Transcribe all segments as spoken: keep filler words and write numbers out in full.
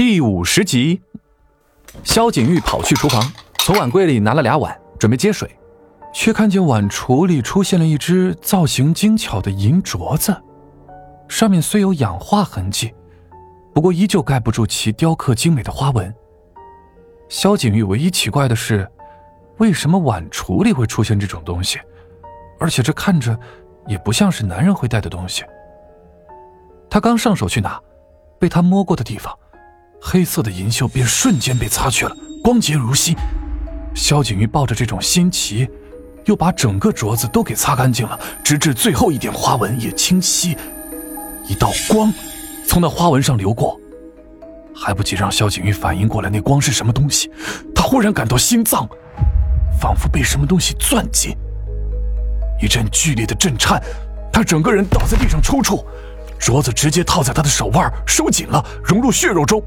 第五十集，萧景玉跑去厨房，从碗柜里拿了俩碗，准备接水，却看见碗橱里出现了一只造型精巧的银镯子，上面虽有氧化痕迹，不过依旧盖不住其雕刻精美的花纹。萧景玉唯一奇怪的是，为什么碗橱里会出现这种东西，而且这看着也不像是男人会戴的东西。他刚上手去拿，被他摸过的地方，黑色的银锈便瞬间被擦去了，光洁如新。萧景玉抱着这种新奇，又把整个镯子都给擦干净了，直至最后一点花纹也清晰。一道光从那花纹上流过，还不及让萧景玉反应过来那光是什么东西，他忽然感到心脏仿佛被什么东西攥紧，一阵剧烈的震颤，他整个人倒在地上抽搐，镯子直接套在他的手腕，收紧了，融入血肉中。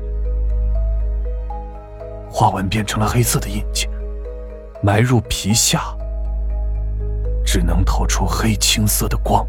花纹变成了黑色的印记，埋入皮下，只能透出黑青色的光。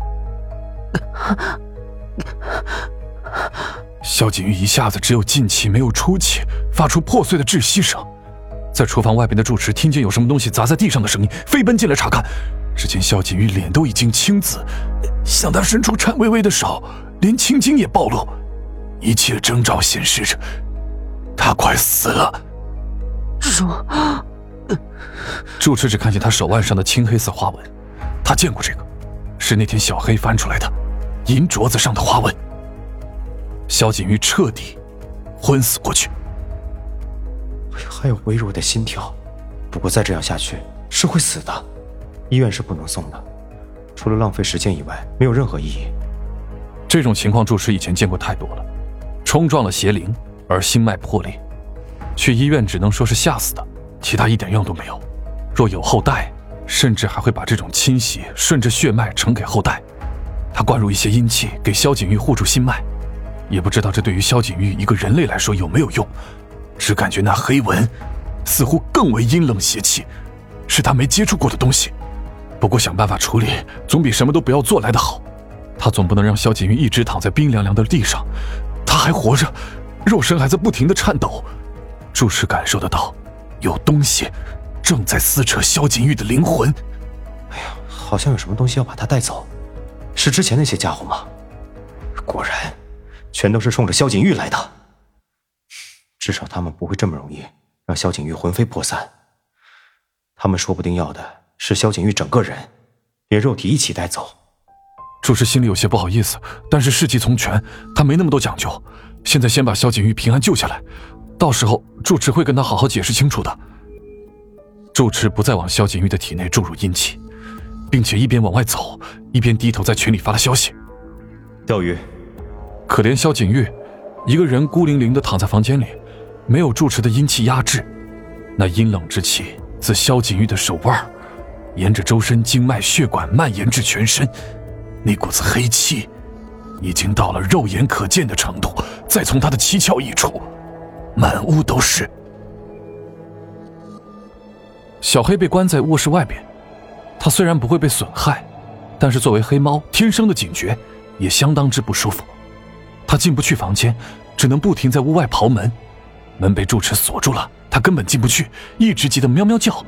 萧景玉一下子只有进气没有出气，发出破碎的窒息声。在厨房外边的住持听见有什么东西砸在地上的声音，飞奔进来查看。只见萧景玉脸都已经青紫，向他伸出颤巍巍的手，连青筋也暴露，一切征兆显示着他快死了。 主住持只看见他手腕上的青黑色花纹，他见过这个，是那天小黑翻出来的银镯子上的花纹。萧景玉彻底昏死过去， 还有微弱的心跳，不过再这样下去是会死的，医院是不能送的，除了浪费时间以外没有任何意义。 这种情况住持以前见过太多了，冲撞了邪灵而心脉破裂，去医院只能说是吓死的，其他一点用都没有。若有后代，甚至还会把这种亲血顺着血脉呈给后代。他灌入一些阴气给萧景玉护住心脉，也不知道这对于萧景玉一个人类来说有没有用，只感觉那黑纹似乎更为阴冷邪气，是他没接触过的东西。不过想办法处理总比什么都不要做来的好，他总不能让萧景玉一直躺在冰凉凉的地上，他还活着，肉身还在不停地颤抖。住持感受得到有东西正在撕扯萧景玉的灵魂。 哎呀，好像有什么东西要把他带走，是之前那些家伙吗？果然全都是冲着萧景玉来的，至少他们不会这么容易让萧景玉魂飞魄散，他们说不定要的是萧景玉整个人，连肉体一起带走。 住持心里有些不好意思，但是事急从权，他没那么多讲究，现在先把萧景玉平安救下来，到时候住持会跟他好好解释清楚的。住持不再往萧景玉的体内注入阴气，并且一边往外走，一边低头在群里发了消息。 钓鱼。 可怜萧景玉一个人孤零零地躺在房间里，没有住持的阴气压制，那阴冷之气自萧景玉的手腕沿着周身经脉血管蔓延至全身，那股子黑气已经到了肉眼可见的程度，再从他的七窍溢出，满屋都是。小黑被关在卧室外边，他虽然不会被损害，但是作为黑猫天生的警觉也相当之不舒服。他进不去房间，只能不停在屋外刨门，门被住持锁住了，他根本进不去，一直急得喵喵叫。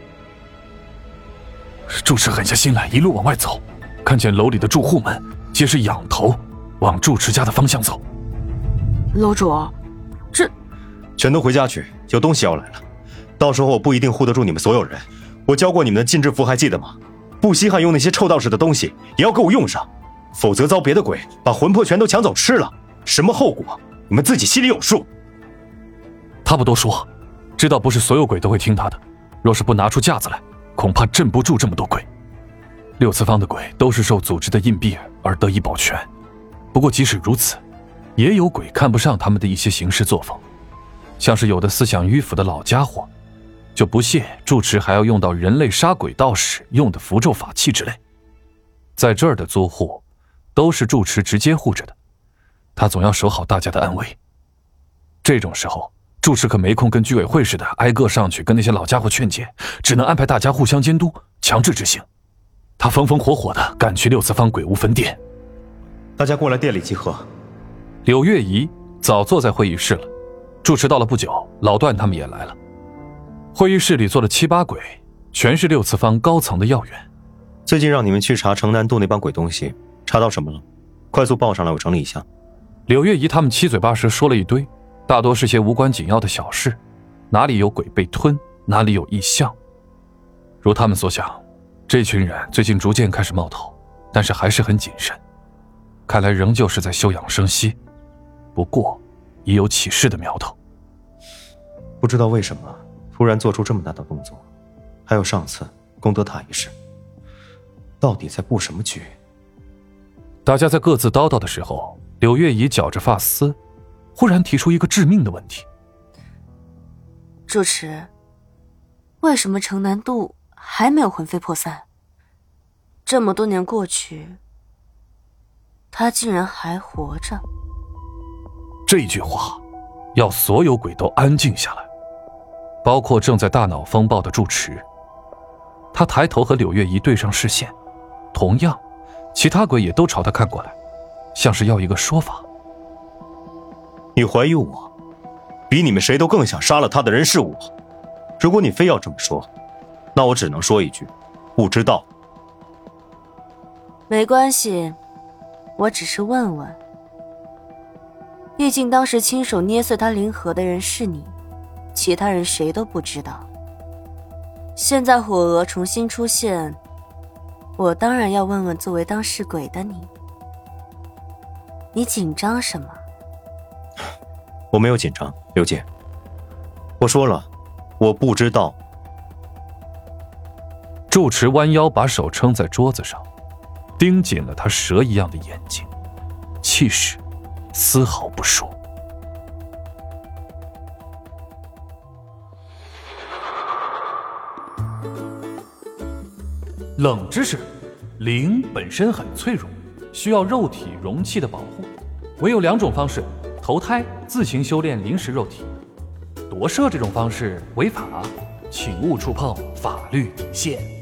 住持狠下心来，一路往外走，看见楼里的住户们皆是仰头往住持家的方向走。 楼主，这全都回家去，有东西要来了，到时候我不一定护得住你们所有人。我教过你们的禁制符还记得吗？不稀罕用那些臭道士的东西，也要给我用上，否则遭别的鬼把魂魄全都抢走吃了，什么后果你们自己心里有数。 他不多说，知道不是所有鬼都会听他的，若是不拿出架子来，恐怕镇不住这么多鬼。六次方的鬼都是受组织的硬币而得以保全，不过即使如此，也有鬼看不上他们的一些行事作风，像是有的思想迂腐的老家伙，就不屑住持还要用到人类杀鬼道士用的符咒法器之类。在这儿的租户都是住持直接护着的，他总要守好大家的安危。这种时候住持可没空跟居委会似的挨个上去跟那些老家伙劝解，只能安排大家互相监督，强制执行。他风风火火地赶去六次方鬼屋分店。 大家过来店里集合。 柳月怡早坐在会议室了， 住持到了不久，老段他们也来了。会议室里坐了七八鬼，全是六次方高层的要员。 最近让你们去查城南渡那帮鬼东西，查到什么了？快速报上来，我整理一下。 柳月姨他们七嘴八舌说了一堆，大多是些无关紧要的小事，哪里有鬼被吞，哪里有异象。如他们所想，这群人最近逐渐开始冒头，但是还是很谨慎，看来仍旧是在休养生息，不过已有起事的苗头。 不知道为什么突然做出这么大的动作，还有上次功德塔一事，到底在布什么局？ 大家在各自叨叨的时候，柳月姨绞着发丝，忽然提出一个致命的问题： 主持，为什么城南渡还没有魂飞魄散？这么多年过去，他竟然还活着。 这句话要所有鬼都安静下来，包括正在大脑风暴的住持。他抬头和柳月姨对上视线，同样其他鬼也都朝他看过来，像是要一个说法。 你怀疑我，比你们谁都更想杀了他的人是我。如果你非要这么说，那我只能说一句，不知道。 没关系，我只是问问。毕竟当时亲手捏碎他灵核的人是你，其他人谁都不知道。现在火蛾重新出现，我当然要问问作为当事鬼的你，你紧张什么？ 我没有紧张，刘姐。我说了，我不知道。 住持弯腰把手撑在桌子上，盯紧了他蛇一样的眼睛，气势丝毫不输。冷知识：灵本身很脆弱，需要肉体容器的保护，唯有两种方式：投胎、自行修炼灵石肉体。夺舍这种方式违法，请勿触碰法律底线。